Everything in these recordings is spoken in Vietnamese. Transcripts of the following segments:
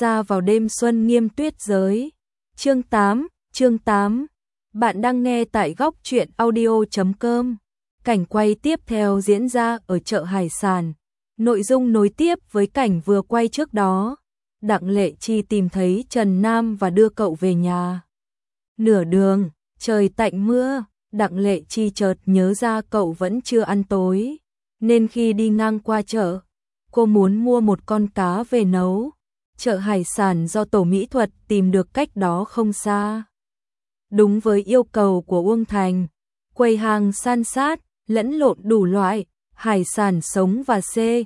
ra vào đêm xuân nghiêm tuyết giới. Chương 8. Bạn đang nghe tại góc truyện audio.com. Cảnh quay tiếp theo diễn ra ở chợ hải sản. Nội dung nối tiếp với cảnh vừa quay trước đó. Đặng Lệ Chi tìm thấy Trần Nam và đưa cậu về nhà. Nửa đường, trời tạnh mưa, Đặng Lệ Chi chợt nhớ ra cậu vẫn chưa ăn tối. Nên khi đi ngang qua chợ, cô muốn mua một con cá về nấu. Chợ hải sản do tổ mỹ thuật tìm được cách đó không xa. Đúng với yêu cầu của Uông Thành, quầy hàng san sát, lẫn lộn đủ loại, hải sản sống và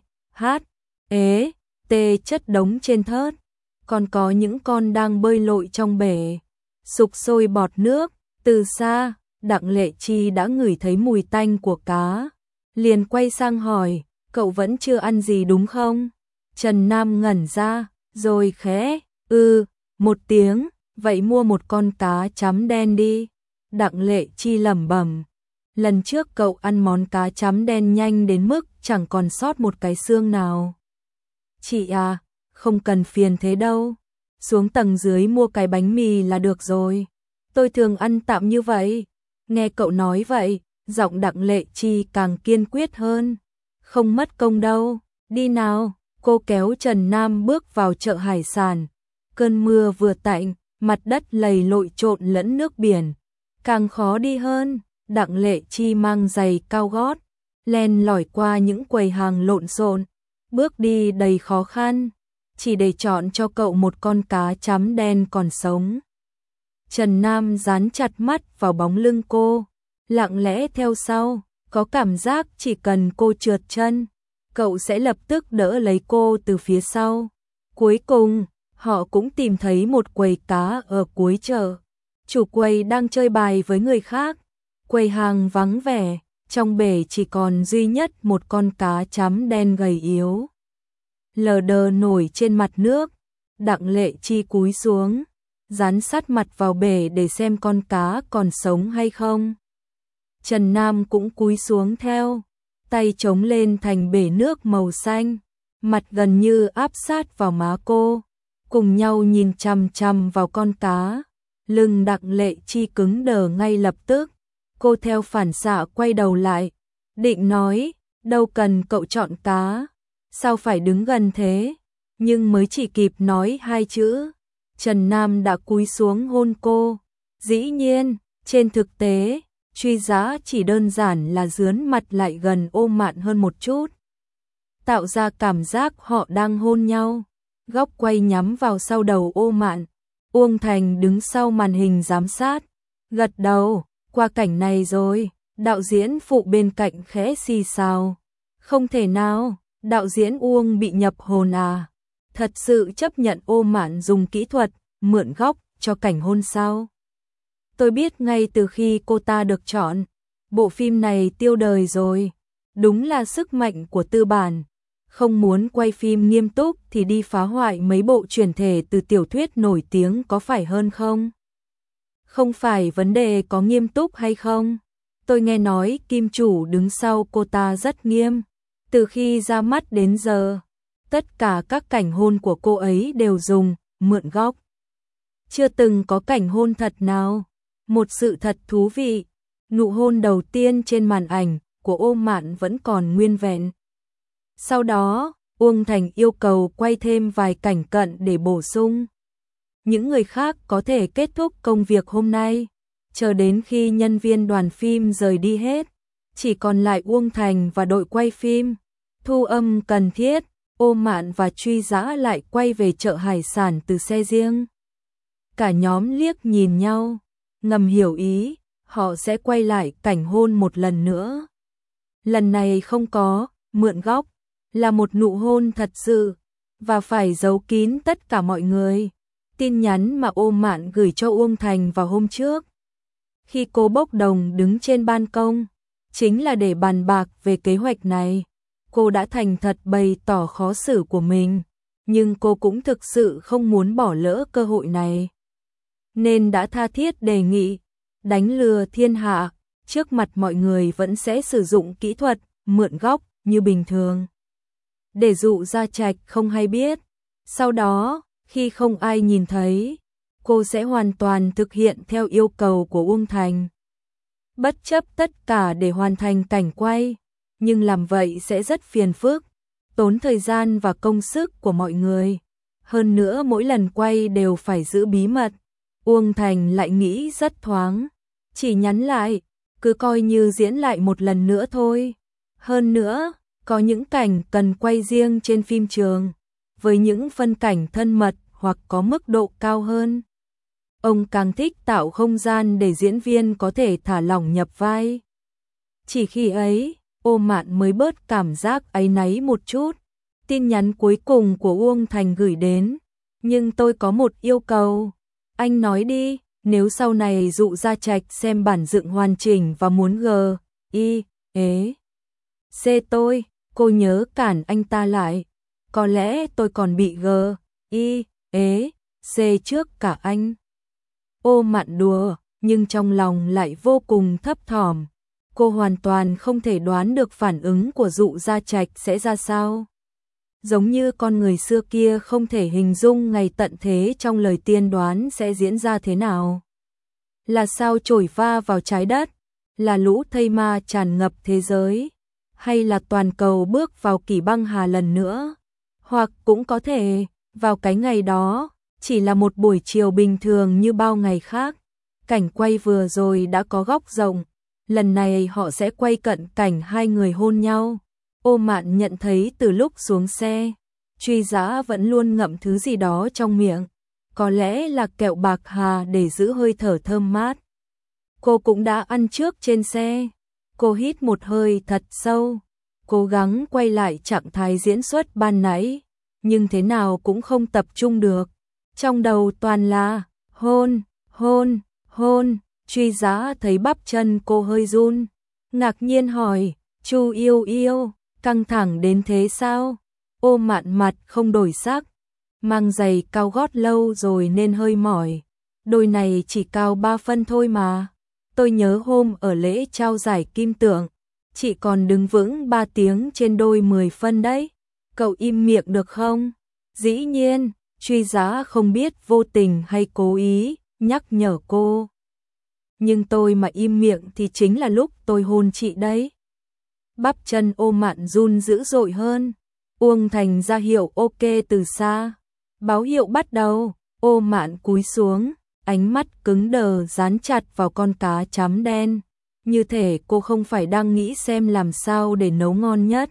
T chất đống trên thớt. Còn có những con đang bơi lội trong bể, sục sôi bọt nước. Từ xa, Đặng Lệ Chi đã ngửi thấy mùi tanh của cá. Liền quay sang hỏi, cậu vẫn chưa ăn gì đúng không? Trần Nam ngẩn ra, rồi khẽ, một tiếng, vậy mua một con cá chấm đen đi. Đặng Lệ Chi lẩm bẩm, lần trước cậu ăn món cá chấm đen nhanh đến mức chẳng còn sót một cái xương nào. Chị à, không cần phiền thế đâu, xuống tầng dưới mua cái bánh mì là được rồi. Tôi thường ăn tạm như vậy. Nghe cậu nói vậy, giọng Đặng Lệ Chi càng kiên quyết hơn. Không mất công đâu, đi nào. Cô kéo Trần Nam bước vào chợ hải sản. Cơn mưa vừa tạnh, mặt đất lầy lội trộn lẫn nước biển, càng khó đi hơn. Đặng Lệ Chi mang giày cao gót, len lỏi qua những quầy hàng lộn xộn, bước đi đầy khó khăn, chỉ để chọn cho cậu một con cá chấm đen còn sống. Trần Nam dán chặt mắt vào bóng lưng cô, lặng lẽ theo sau, có cảm giác chỉ cần cô trượt chân, cậu sẽ lập tức đỡ lấy cô từ phía sau. Cuối cùng, họ cũng tìm thấy một quầy cá ở cuối chợ. Chủ quầy đang chơi bài với người khác. Quầy hàng vắng vẻ, trong bể chỉ còn duy nhất một con cá chấm đen gầy yếu, lờ đờ nổi trên mặt nước. Đặng Lệ Chi cúi xuống, dán sát mặt vào bể để xem con cá còn sống hay không. Trần Nam cũng cúi xuống theo, tay chống lên thành bể nước màu xanh, mặt gần như áp sát vào má cô, cùng nhau nhìn chằm chằm vào con cá. Lưng Đặng Lệ Chi cứng đờ ngay lập tức, cô theo phản xạ quay đầu lại, định nói, đâu cần cậu chọn cá, sao phải đứng gần thế, nhưng mới chỉ kịp nói hai chữ, Trần Nam đã cúi xuống hôn cô. Dĩ nhiên, trên thực tế, truy giá chỉ đơn giản là dướn mặt lại gần ôm mạn hơn một chút, tạo ra cảm giác họ đang hôn nhau. Góc quay nhắm vào sau đầu ô mạn, Uông Thành đứng sau màn hình giám sát, gật đầu, qua cảnh này rồi. Đạo diễn phụ bên cạnh khẽ xì xào, không thể nào, đạo diễn Uông bị nhập hồn à, thật sự chấp nhận ô mạn dùng kỹ thuật mượn góc cho cảnh hôn sao? Tôi biết ngay từ khi cô ta được chọn, bộ phim này tiêu đời rồi. Đúng là sức mạnh của tư bản. Không muốn quay phim nghiêm túc thì đi phá hoại mấy bộ chuyển thể từ tiểu thuyết nổi tiếng có phải hơn không? Không phải vấn đề có nghiêm túc hay không. Tôi nghe nói kim chủ đứng sau cô ta rất nghiêm. Từ khi ra mắt đến giờ, tất cả các cảnh hôn của cô ấy đều dùng mượn góc. Chưa từng có cảnh hôn thật nào. Một sự thật thú vị, nụ hôn đầu tiên trên màn ảnh của Ô Mạn vẫn còn nguyên vẹn. Sau đó, Uông Thành yêu cầu quay thêm vài cảnh cận để bổ sung. Những người khác có thể kết thúc công việc hôm nay, chờ đến khi nhân viên đoàn phim rời đi hết, chỉ còn lại Uông Thành và đội quay phim. Thu âm cần thiết, Ô Mạn và Truy Dã lại quay về chợ hải sản từ xe riêng. Cả nhóm liếc nhìn nhau, ngầm hiểu ý, họ sẽ quay lại cảnh hôn một lần nữa. Lần này không có mượn góc, là một nụ hôn thật sự, và phải giấu kín tất cả mọi người. Tin nhắn mà Ô Mạn gửi cho Uông Thành vào hôm trước, khi cô bốc đồng đứng trên ban công, chính là để bàn bạc về kế hoạch này. Cô đã thành thật bày tỏ khó xử của mình, nhưng cô cũng thực sự không muốn bỏ lỡ cơ hội này, nên đã tha thiết đề nghị đánh lừa thiên hạ, trước mặt mọi người vẫn sẽ sử dụng kỹ thuật mượn góc như bình thường, để dụ Gia Trạch không hay biết. Sau đó, Khi không ai nhìn thấy, cô sẽ hoàn toàn thực hiện theo yêu cầu của Uông Thành. Bất chấp tất cả để hoàn thành cảnh quay, nhưng làm vậy sẽ rất phiền phức, tốn thời gian và công sức của mọi người. Hơn nữa mỗi lần quay đều phải giữ bí mật. Uông Thành lại nghĩ rất thoáng, chỉ nhắn lại, cứ coi như diễn lại một lần nữa thôi. Hơn nữa, có những cảnh cần quay riêng trên phim trường, với những phân cảnh thân mật hoặc có mức độ cao hơn. Ông càng thích tạo không gian để diễn viên có thể thả lỏng nhập vai. Chỉ khi ấy, Ô Mạn mới bớt cảm giác áy náy một chút. Tin nhắn cuối cùng của Uông Thành gửi đến, nhưng tôi có một yêu cầu. Anh nói đi, nếu sau này Dụ Gia Trạch xem bản dựng hoàn chỉnh và muốn C tôi, cô nhớ cản anh ta lại. Có lẽ tôi còn bị C trước cả anh. Ô Mạn đùa, nhưng trong lòng lại vô cùng thấp thỏm. Cô hoàn toàn không thể đoán được phản ứng của Dụ Gia Trạch sẽ ra sao. Giống như con người xưa kia không thể hình dung ngày tận thế trong lời tiên đoán sẽ diễn ra thế nào. Là sao chổi va vào trái đất, là lũ thây ma tràn ngập thế giới, hay là toàn cầu bước vào kỷ băng hà lần nữa. Hoặc cũng có thể, vào cái ngày đó, chỉ là một buổi chiều bình thường như bao ngày khác. Cảnh quay vừa rồi đã có góc rộng, lần này họ sẽ quay cận cảnh hai người hôn nhau. Ô Mạn nhận thấy từ lúc xuống xe, Truy Dã vẫn luôn ngậm thứ gì đó trong miệng, có lẽ là kẹo bạc hà để giữ hơi thở thơm mát. Cô cũng đã ăn trước trên xe. Cô hít một hơi thật sâu, cố gắng quay lại trạng thái diễn xuất ban nãy, nhưng thế nào cũng không tập trung được. Trong đầu toàn là hôn, hôn, hôn. Truy Dã thấy bắp chân cô hơi run, ngạc nhiên hỏi, Chu yêu yêu, căng thẳng đến thế sao? Ô Mạn mặt không đổi sắc, mang giày cao gót lâu rồi nên hơi mỏi. Đôi này chỉ cao 3 phân thôi mà. Tôi nhớ hôm ở lễ trao giải kim tượng, chị còn đứng vững 3 tiếng trên đôi 10 phân đấy. Cậu im miệng được không? Dĩ nhiên, Truy Dã không biết vô tình hay cố ý nhắc nhở cô. Nhưng tôi mà im miệng thì chính là lúc tôi hôn chị đấy. Bắp chân Ô Mạn run dữ dội hơn. Uông Thành ra hiệu ok từ xa. Báo hiệu bắt đầu. Ô Mạn cúi xuống, ánh mắt cứng đờ dán chặt vào con cá chấm đen. Như thể cô không phải đang nghĩ xem làm sao để nấu ngon nhất,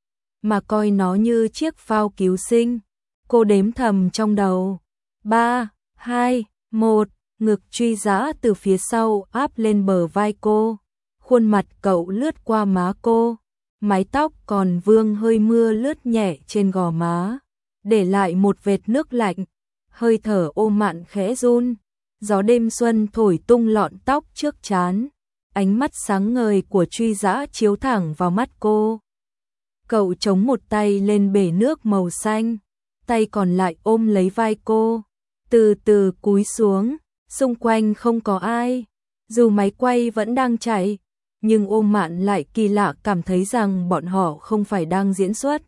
mà coi nó như chiếc phao cứu sinh. Cô đếm thầm trong đầu. 3, 2, 1. Ngực Truy Dã từ phía sau áp lên bờ vai cô. Khuôn mặt cậu lướt qua má cô. Mái tóc còn vương hơi mưa lướt nhẹ trên gò má, để lại một vệt nước lạnh. Hơi thở Ô Mạn khẽ run. Gió đêm xuân thổi tung lọn tóc trước trán. Ánh mắt sáng ngời của Truy Dã chiếu thẳng vào mắt cô. Cậu chống một tay lên bể nước màu xanh, tay còn lại ôm lấy vai cô, từ từ cúi xuống. Xung quanh không có ai, dù máy quay vẫn đang chạy, nhưng Ô Mạn lại kỳ lạ cảm thấy rằng bọn họ không phải đang diễn xuất,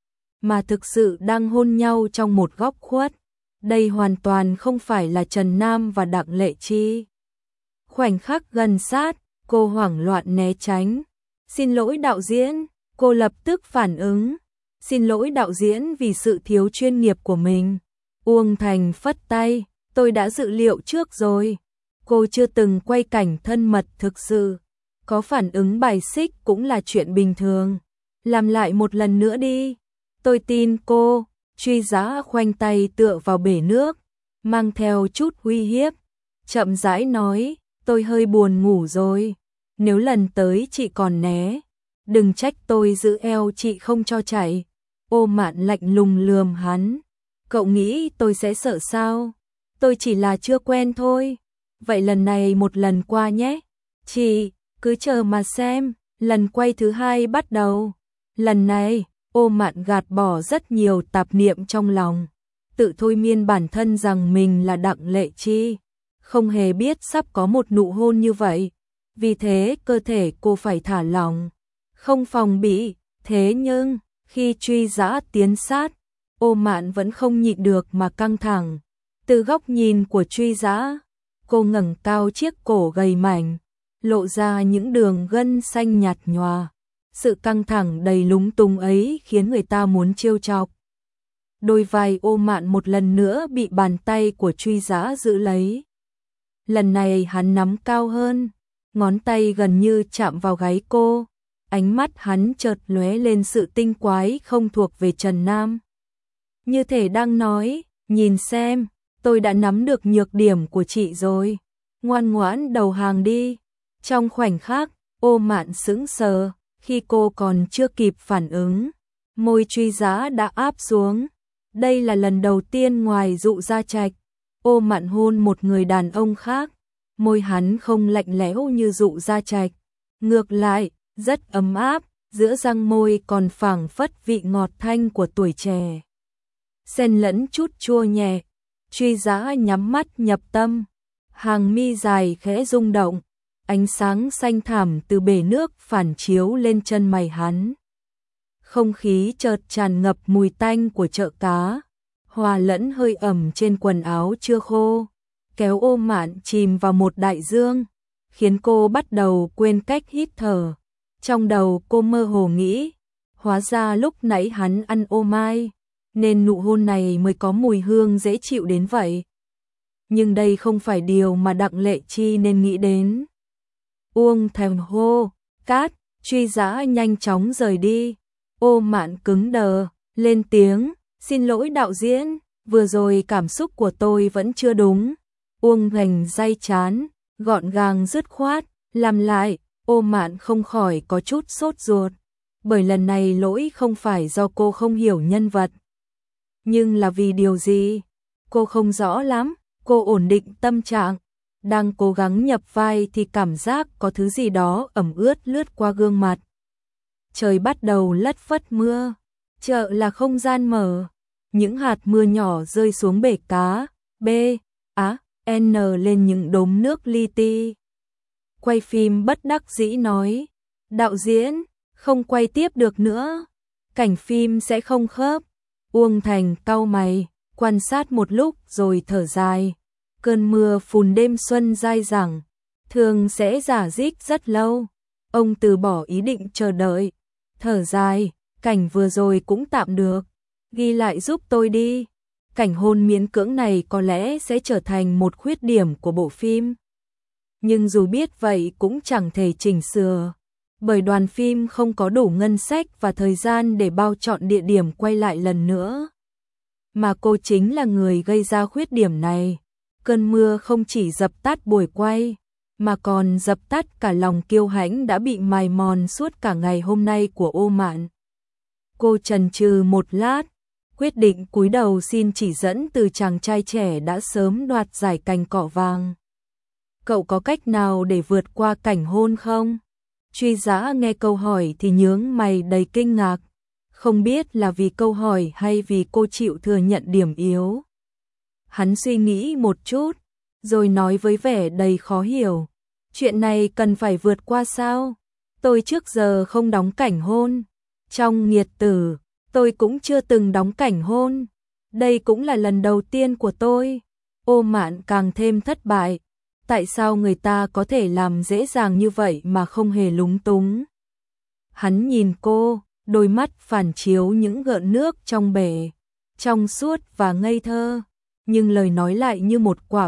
mà thực sự đang hôn nhau trong một góc khuất. Đây hoàn toàn không phải là Trần Nam và Đặng Lệ Chi. Khoảnh khắc gần sát, cô hoảng loạn né tránh. Xin lỗi đạo diễn, cô lập tức phản ứng. Xin lỗi đạo diễn vì sự thiếu chuyên nghiệp của mình. Uông Thành phất tay, tôi đã dự liệu trước rồi. Cô chưa từng quay cảnh thân mật thực sự. Có phản ứng bài xích cũng là chuyện bình thường. Làm lại một lần nữa đi. Tôi tin cô. Truy Dã khoanh tay tựa vào bể nước, mang theo chút uy hiếp. Chậm rãi nói, tôi hơi buồn ngủ rồi. Nếu lần tới chị còn né, đừng trách tôi giữ eo chị không cho chạy. Ô Mạn lạnh lùng lườm hắn. Cậu nghĩ tôi sẽ sợ sao? Tôi chỉ là chưa quen thôi. Vậy lần này một lần qua nhé. Chị, cứ chờ mà xem. Lần quay thứ 2 bắt đầu. Lần này, Ô Mạn gạt bỏ rất nhiều tạp niệm trong lòng. Tự thôi miên bản thân rằng mình là Đặng Lệ Chi. Không hề biết sắp có một nụ hôn như vậy. Vì thế cơ thể cô phải thả lỏng, không phòng bị. Thế nhưng, khi Truy Dã tiến sát, Ô Mạn vẫn không nhịn được mà căng thẳng. Từ góc nhìn của Truy Dã, cô ngẩng cao chiếc cổ gầy mảnh, lộ ra những đường gân xanh nhạt nhòa. Sự căng thẳng đầy lúng túng ấy khiến người ta muốn trêu chọc. Đôi vai Ô Mạn một lần nữa bị bàn tay của Truy Dã giữ lấy. Lần này hắn nắm cao hơn, ngón tay gần như chạm vào gáy cô. Ánh mắt hắn chợt lóe lên sự tinh quái không thuộc về Trần Nam. Như thể đang nói, nhìn xem, tôi đã nắm được nhược điểm của chị rồi. Ngoan ngoãn đầu hàng đi. Trong khoảnh khắc, Ô Mạn sững sờ, khi cô còn chưa kịp phản ứng, môi Truy Dã đã áp xuống. Đây là lần đầu tiên ngoài Dụ Gia Trạch, Ô Mạn hôn một người đàn ông khác. Môi hắn không lạnh lẽo như Dụ Gia Trạch, ngược lại, rất ấm áp, giữa răng môi còn phảng phất vị ngọt thanh của tuổi trẻ. Xen lẫn chút chua nhẹ. Truy Dã nhắm mắt nhập tâm, hàng mi dài khẽ rung động, ánh sáng xanh thẳm từ bể nước phản chiếu lên chân mày hắn. Không khí chợt tràn ngập mùi tanh của chợ cá, hòa lẫn hơi ẩm trên quần áo chưa khô, kéo Ô Mạn chìm vào một đại dương, khiến cô bắt đầu quên cách hít thở. Trong đầu cô mơ hồ nghĩ, hóa ra lúc nãy hắn ăn ô mai, nên nụ hôn này mới có mùi hương dễ chịu đến vậy. Nhưng đây không phải điều mà Đặng Lệ Chi nên nghĩ đến. Uông thèm hô, cát, Truy Dã nhanh chóng rời đi. Ô Mạn cứng đờ, lên tiếng, xin lỗi đạo diễn, vừa rồi cảm xúc của tôi vẫn chưa đúng. Uông Hoành day chán, gọn gàng dứt khoát, làm lại. Ô Mạn không khỏi có chút sốt ruột, bởi lần này lỗi không phải do cô không hiểu nhân vật. Nhưng là vì điều gì? Cô không rõ lắm. Cô ổn định tâm trạng, đang cố gắng nhập vai thì cảm giác có thứ gì đó ẩm ướt lướt qua gương mặt. Trời bắt đầu lất phất mưa, chợ là không gian mở, những hạt mưa nhỏ rơi xuống bể cá, B, A, N lên những đốm nước li ti. Quay phim bất đắc dĩ nói, đạo diễn, không quay tiếp được nữa, cảnh phim sẽ không khớp. Uông Thành cau mày, quan sát một lúc rồi thở dài. Cơn mưa phùn đêm xuân dai dẳng, thường sẽ rả rích rất lâu. Ông từ bỏ ý định chờ đợi, thở dài, cảnh vừa rồi cũng tạm được, ghi lại giúp tôi đi. Cảnh hôn miễn cưỡng này có lẽ sẽ trở thành một khuyết điểm của bộ phim. Nhưng dù biết vậy cũng chẳng thể chỉnh sửa, bởi đoàn phim không có đủ ngân sách và thời gian để bao chọn địa điểm quay lại lần nữa. Mà cô chính là người gây ra khuyết điểm này. Cơn mưa không chỉ dập tắt buổi quay, mà còn dập tắt cả lòng kiêu hãnh đã bị mài mòn suốt cả ngày hôm nay của Ô Mạn. Cô chần chừ một lát, quyết định cúi đầu xin chỉ dẫn từ chàng trai trẻ đã sớm đoạt giải cành cỏ vàng. Cậu có cách nào để vượt qua cảnh hôn không? Truy Dã nghe câu hỏi thì nhướng mày đầy kinh ngạc, không biết là vì câu hỏi hay vì cô chịu thừa nhận điểm yếu. Hắn suy nghĩ một chút, rồi nói với vẻ đầy khó hiểu, chuyện này cần phải vượt qua sao? Tôi trước giờ không đóng cảnh hôn, trong Nghiệt Tử, tôi cũng chưa từng đóng cảnh hôn, đây cũng là lần đầu tiên của tôi. Ô Mạn càng thêm thất bại, tại sao người ta có thể làm dễ dàng như vậy mà không hề lúng túng? Hắn nhìn cô, đôi mắt phản chiếu những gợn nước trong bể, trong suốt và ngây thơ, nhưng lời nói lại như một quả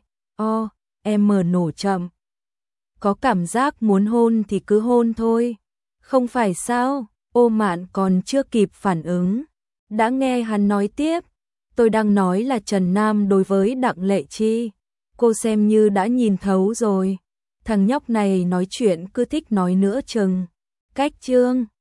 B.O.M nổ chậm. Có cảm giác muốn hôn thì cứ hôn thôi, không phải sao? Ô Mạn còn chưa kịp phản ứng, đã nghe hắn nói tiếp, tôi đang nói là Trần Nam đối với Đặng Lệ Chi, cô xem như đã nhìn thấu rồi, thằng nhóc này nói chuyện cứ thích nói nữa chừng. Cách chương